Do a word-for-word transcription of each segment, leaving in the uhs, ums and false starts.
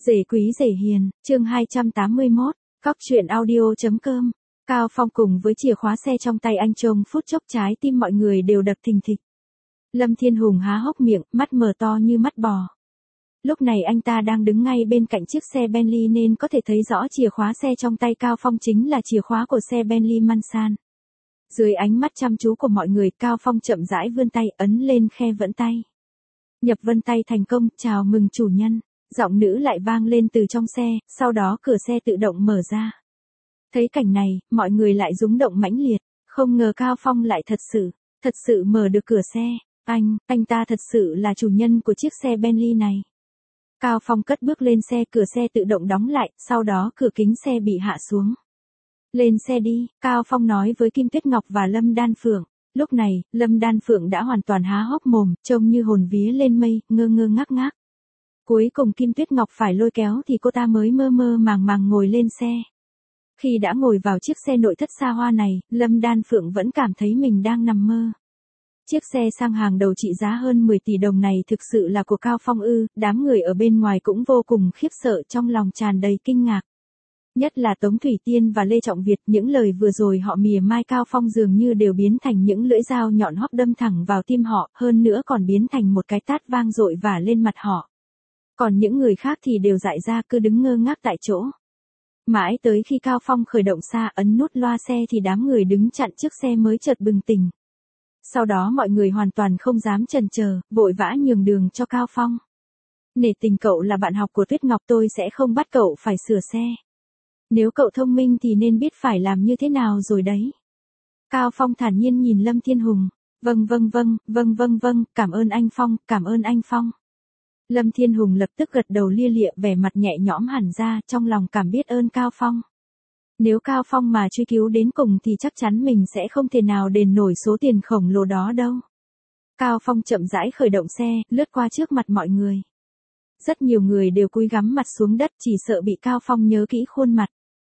Rể quý rể hiền, chương hai trăm tám mươi mốt, Cóc truyện audio.com. Cao Phong cùng với chìa khóa xe trong tay anh trông phút chốc trái tim mọi người đều đập thình thịch. Lâm Thiên Hùng há hốc miệng, mắt mở to như mắt bò. Lúc này anh ta đang đứng ngay bên cạnh chiếc xe Bentley nên có thể thấy rõ chìa khóa xe trong tay Cao Phong chính là chìa khóa của xe Bentley Mansan. Dưới ánh mắt chăm chú của mọi người, Cao Phong chậm rãi vươn tay ấn lên khe vẫn tay. Nhập vân tay thành công, chào mừng chủ nhân. Giọng nữ lại vang lên từ trong xe, sau đó cửa xe tự động mở ra. Thấy cảnh này, mọi người lại rúng động mãnh liệt, không ngờ Cao Phong lại thật sự, thật sự mở được cửa xe, anh, anh ta thật sự là chủ nhân của chiếc xe Bentley này. Cao Phong cất bước lên xe, cửa xe tự động đóng lại, sau đó cửa kính xe bị hạ xuống. Lên xe đi, Cao Phong nói với Kim Tuyết Ngọc và Lâm Đan Phượng. Lúc này, Lâm Đan Phượng đã hoàn toàn há hốc mồm, trông như hồn vía lên mây, ngơ ngơ ngác ngác. Cuối cùng Kim Tuyết Ngọc phải lôi kéo thì cô ta mới mơ mơ màng màng ngồi lên xe. Khi đã ngồi vào chiếc xe nội thất xa hoa này, Lâm Đan Phượng vẫn cảm thấy mình đang nằm mơ. Chiếc xe sang hàng đầu trị giá hơn mười tỷ đồng này thực sự là của Cao Phong ư? Đám người ở bên ngoài cũng vô cùng khiếp sợ, trong lòng tràn đầy kinh ngạc. Nhất là Tống Thủy Tiên và Lê Trọng Việt, những lời vừa rồi họ mỉa mai Cao Phong dường như đều biến thành những lưỡi dao nhọn hoắt đâm thẳng vào tim họ, hơn nữa còn biến thành một cái tát vang dội vả lên mặt họ. Còn những người khác thì đều dại ra cứ đứng ngơ ngác tại chỗ. Mãi tới khi Cao Phong khởi động xa ấn nút loa xe thì đám người đứng chặn trước xe mới chợt bừng tỉnh. Sau đó mọi người hoàn toàn không dám chần chờ, vội vã nhường đường cho Cao Phong. Nể tình cậu là bạn học của Tuyết Ngọc, tôi sẽ không bắt cậu phải sửa xe. Nếu cậu thông minh thì nên biết phải làm như thế nào rồi đấy. Cao Phong thản nhiên nhìn Lâm Thiên Hùng. Vâng vâng vâng, vâng vâng vâng, cảm ơn anh Phong, cảm ơn anh Phong. Lâm Thiên Hùng lập tức gật đầu lia lịa, vẻ mặt nhẹ nhõm hẳn ra, trong lòng cảm biết ơn Cao Phong. Nếu Cao Phong mà truy cứu đến cùng thì chắc chắn mình sẽ không thể nào đền nổi số tiền khổng lồ đó đâu. Cao Phong chậm rãi khởi động xe, lướt qua trước mặt mọi người. Rất nhiều người đều cúi gắm mặt xuống đất, chỉ sợ bị Cao Phong nhớ kỹ khuôn mặt.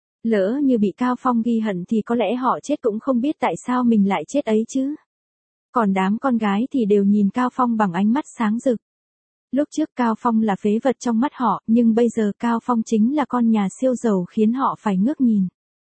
Lỡ như bị Cao Phong ghi hận thì có lẽ họ chết cũng không biết tại sao mình lại chết ấy chứ. Còn đám con gái thì đều nhìn Cao Phong bằng ánh mắt sáng rực. Lúc trước Cao Phong là phế vật trong mắt họ, nhưng bây giờ Cao Phong chính là con nhà siêu giàu khiến họ phải ngước nhìn.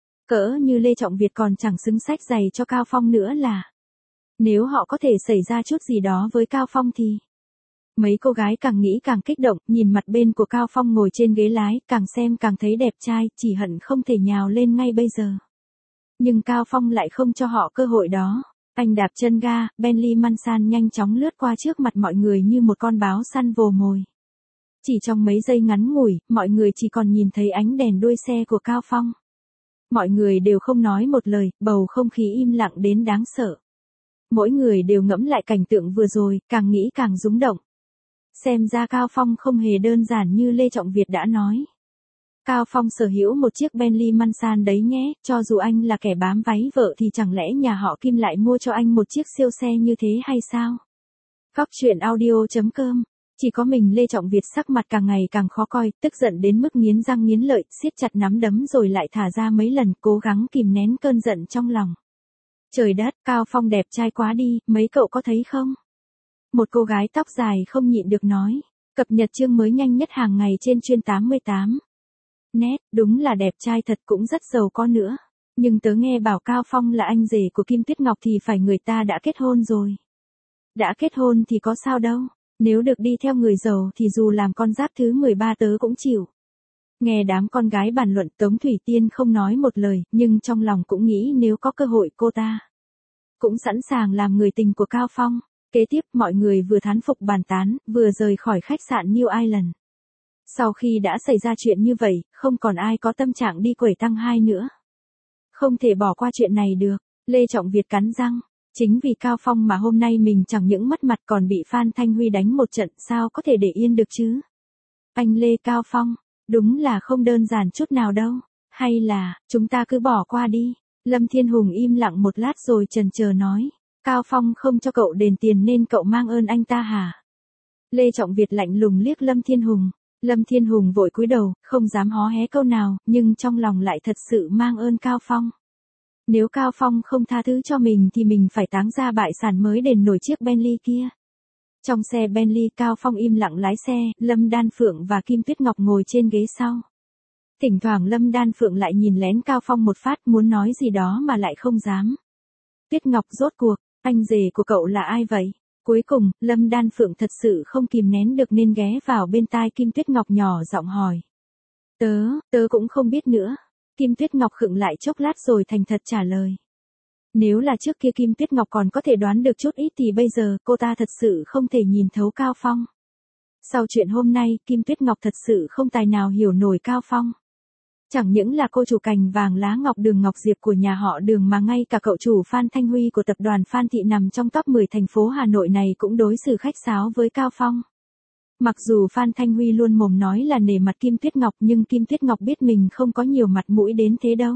Cỡ như Lê Trọng Việt còn chẳng xứng sách giày cho Cao Phong nữa là. Nếu họ có thể xảy ra chút gì đó với Cao Phong thì. Mấy cô gái càng nghĩ càng kích động, nhìn mặt bên của Cao Phong ngồi trên ghế lái, càng xem càng thấy đẹp trai, chỉ hận không thể nhào lên ngay bây giờ. Nhưng Cao Phong lại không cho họ cơ hội đó. Anh đạp chân ga, Bentley Mansan nhanh chóng lướt qua trước mặt mọi người như một con báo săn vồ mồi. Chỉ trong mấy giây ngắn ngủi, mọi người chỉ còn nhìn thấy ánh đèn đuôi xe của Cao Phong. Mọi người đều không nói một lời, bầu không khí im lặng đến đáng sợ. Mỗi người đều ngẫm lại cảnh tượng vừa rồi, càng nghĩ càng rúng động. Xem ra Cao Phong không hề đơn giản như Lê Trọng Việt đã nói. Cao Phong sở hữu một chiếc Bentley Mansan đấy nhé, cho dù anh là kẻ bám váy vợ thì chẳng lẽ nhà họ Kim lại mua cho anh một chiếc siêu xe như thế hay sao? Cóc truyện audio.com. Chỉ có mình Lê Trọng Việt sắc mặt càng ngày càng khó coi, tức giận đến mức nghiến răng nghiến lợi, siết chặt nắm đấm rồi lại thả ra mấy lần, cố gắng kìm nén cơn giận trong lòng. Trời đất, Cao Phong đẹp trai quá đi, mấy cậu có thấy không? Một cô gái tóc dài không nhịn được nói. Cập nhật chương mới nhanh nhất hàng ngày trên chuyên tám mươi tám. Nét, đúng là đẹp trai thật, cũng rất giàu có nữa. Nhưng tớ nghe bảo Cao Phong là anh rể của Kim Tuyết Ngọc thì phải người ta đã kết hôn rồi. Đã kết hôn thì có sao đâu. Nếu được đi theo người giàu thì dù làm con giáp thứ mười ba tớ cũng chịu. Nghe đám con gái bàn luận, Tống Thủy Tiên không nói một lời, nhưng trong lòng cũng nghĩ nếu có cơ hội cô ta cũng sẵn sàng làm người tình của Cao Phong. Kế tiếp mọi người vừa thán phục bàn tán, vừa rời khỏi khách sạn New Island. Sau khi đã xảy ra chuyện như vậy, không còn ai có tâm trạng đi quẩy tăng hai nữa. Không thể bỏ qua chuyện này được, Lê Trọng Việt cắn răng. Chính vì Cao Phong mà hôm nay mình chẳng những mất mặt còn bị Phan Thanh Huy đánh một trận, sao có thể để yên được chứ? Anh Lê Cao Phong, đúng là không đơn giản chút nào đâu. Hay là, chúng ta cứ bỏ qua đi. Lâm Thiên Hùng im lặng một lát rồi chần chờ nói. Cao Phong không cho cậu đền tiền nên cậu mang ơn anh ta hả? Lê Trọng Việt lạnh lùng liếc Lâm Thiên Hùng. Lâm Thiên Hùng vội cúi đầu, không dám hó hé câu nào, nhưng trong lòng lại thật sự mang ơn Cao Phong. Nếu Cao Phong không tha thứ cho mình thì mình phải táng ra bại sản mới đền nổi chiếc Bentley kia. Trong xe Bentley, Cao Phong im lặng lái xe, Lâm Đan Phượng và Kim Tuyết Ngọc ngồi trên ghế sau. Thỉnh thoảng Lâm Đan Phượng lại nhìn lén Cao Phong một phát, muốn nói gì đó mà lại không dám. Tuyết Ngọc, rốt cuộc, anh rể của cậu là ai vậy? Cuối cùng, Lâm Đan Phượng thật sự không kìm nén được nên ghé vào bên tai Kim Tuyết Ngọc nhỏ giọng hỏi. Tớ, tớ cũng không biết nữa. Kim Tuyết Ngọc khựng lại chốc lát rồi thành thật trả lời. Nếu là trước kia Kim Tuyết Ngọc còn có thể đoán được chút ít thì bây giờ cô ta thật sự không thể nhìn thấu Cao Phong. Sau chuyện hôm nay, Kim Tuyết Ngọc thật sự không tài nào hiểu nổi Cao Phong. Chẳng những là cô chủ cành vàng lá ngọc Đường Ngọc Diệp của nhà họ Đường mà ngay cả cậu chủ Phan Thanh Huy của tập đoàn Phan Thị nằm trong top mười thành phố Hà Nội này cũng đối xử khách sáo với Cao Phong. Mặc dù Phan Thanh Huy luôn mồm nói là nể mặt Kim Tuyết Ngọc nhưng Kim Tuyết Ngọc biết mình không có nhiều mặt mũi đến thế đâu.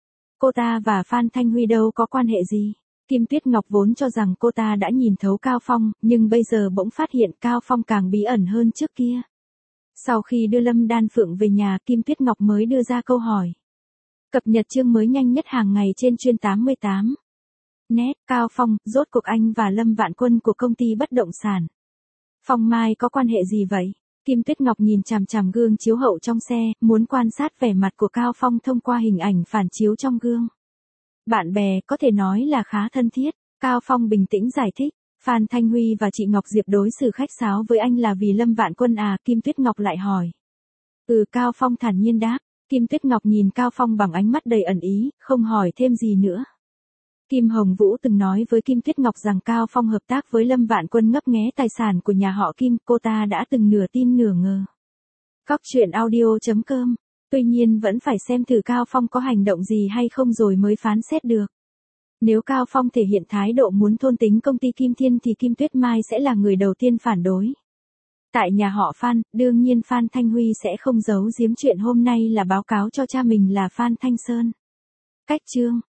Cô ta và Phan Thanh Huy đâu có quan hệ gì. Kim Tuyết Ngọc vốn cho rằng cô ta đã nhìn thấu Cao Phong, nhưng bây giờ bỗng phát hiện Cao Phong càng bí ẩn hơn trước kia. Sau khi đưa Lâm Đan Phượng về nhà, Kim Tuyết Ngọc mới đưa ra câu hỏi. Cập nhật chương mới nhanh nhất hàng ngày trên chuyên tám mươi tám. Net, Cao Phong, rốt cuộc anh và Lâm Vạn Quân của công ty bất động sản. Phong Mai có quan hệ gì vậy? Kim Tuyết Ngọc nhìn chằm chằm gương chiếu hậu trong xe, muốn quan sát vẻ mặt của Cao Phong thông qua hình ảnh phản chiếu trong gương. Bạn bè, có thể nói là khá thân thiết. Cao Phong bình tĩnh giải thích. Phan Thanh Huy và chị Ngọc Diệp đối xử khách sáo với anh là vì Lâm Vạn Quân à? Kim Tuyết Ngọc lại hỏi. Ừ, Cao Phong thản nhiên đáp. Kim Tuyết Ngọc nhìn Cao Phong bằng ánh mắt đầy ẩn ý, không hỏi thêm gì nữa. Kim Hồng Vũ từng nói với Kim Tuyết Ngọc rằng Cao Phong hợp tác với Lâm Vạn Quân ngấp nghé tài sản của nhà họ Kim, cô ta đã từng nửa tin nửa ngờ. Cóc truyện audio chấm com. Tuy nhiên vẫn phải xem thử Cao Phong có hành động gì hay không rồi mới phán xét được. Nếu Cao Phong thể hiện thái độ muốn thôn tính công ty Kim Thiên thì Kim Tuyết Mai sẽ là người đầu tiên phản đối. Tại nhà họ Phan, đương nhiên Phan Thanh Huy sẽ không giấu giếm chuyện hôm nay là báo cáo cho cha mình là Phan Thanh Sơn. Cách chương